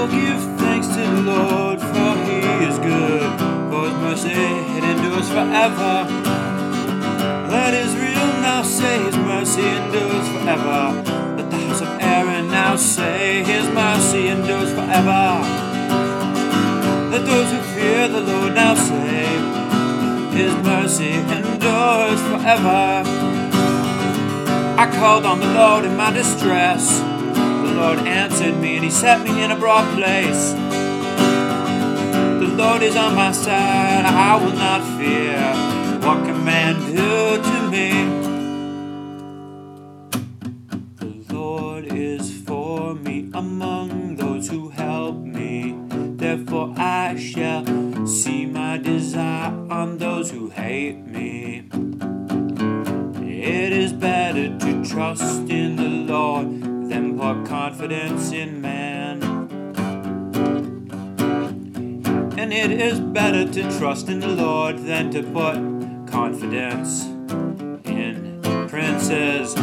Oh, give thanks to the Lord, for he is good, for his mercy it endures forever. Let Israel now say his mercy endures forever. Let the house of Aaron now say his mercy endures forever. Let those who fear the Lord now say his mercy endures forever. I called on the Lord in my distress. The Lord answered me and he set me in a broad place. The Lord is on my side, I will not fear. What can man do to me? The Lord is for me among those who help me. Therefore I shall see my desire on those who hate me. It is better to trust in the Lord than put confidence in man. And it is better to trust in the Lord than to put confidence in princes.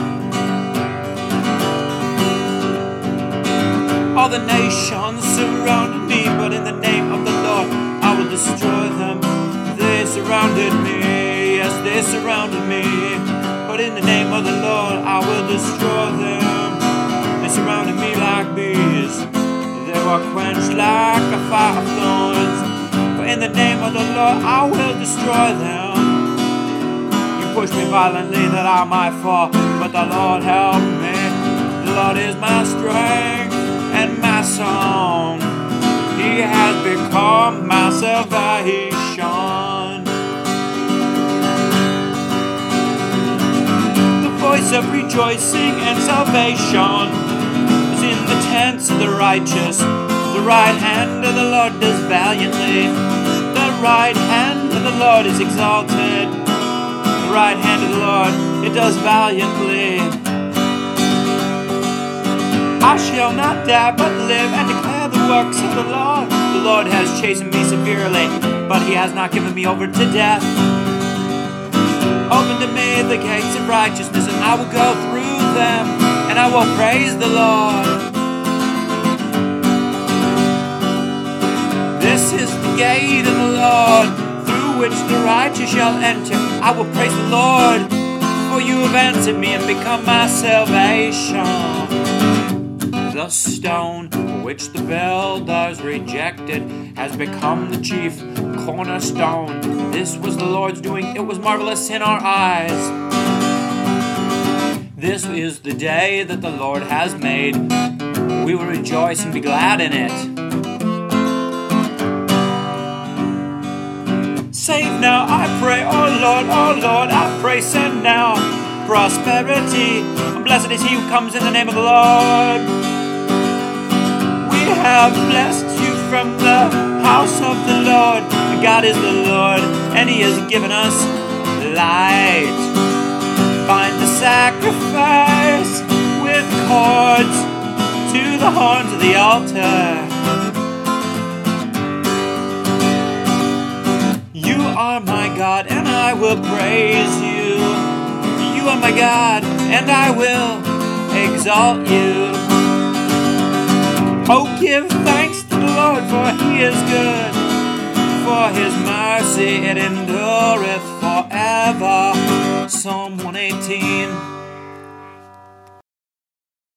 All the nations surrounded me, but in the name of the Lord I will destroy them. They surrounded me, yes, they surrounded me, but in the name of the Lord I will destroy them. They surrounded me like bees, they were quenched like a fire of thorns, but in the name of the Lord I will destroy them. You pushed me violently that I might fall, but the Lord helped me. The Lord is my strength and my song. He has become my salvation. The voice of rejoicing and salvation is in the tents of the righteous. The right hand of the Lord does valiantly. The right hand of the Lord is exalted. The right hand of the Lord, it does valiantly. I shall not die but live and declare the works of the Lord. The Lord has chastened me severely, but he has not given me over to death. Open to me the gates of righteousness, and I will go through them, and I will praise the Lord. This is the gate of the Lord, through which the righteous shall enter. I will praise the Lord, for you have answered me and become my salvation. The stone which the builders rejected has become the chief cornerstone. This was the Lord's doing, it was marvelous in our eyes. This is the day that the Lord has made. We will rejoice and be glad in it. Save now, I pray, oh Lord, I pray, send now prosperity. Blessed is he who comes in the name of the Lord. We have blessed you from the house of the Lord. God is the Lord, and he has given us light. Bind the sacrifice with cords to the horns of the altar. You are my God, and I will praise you. You are my God, and I will exalt you. Oh, give thanks to the Lord, for he is good, for his mercy it endureth forever. Psalm 118.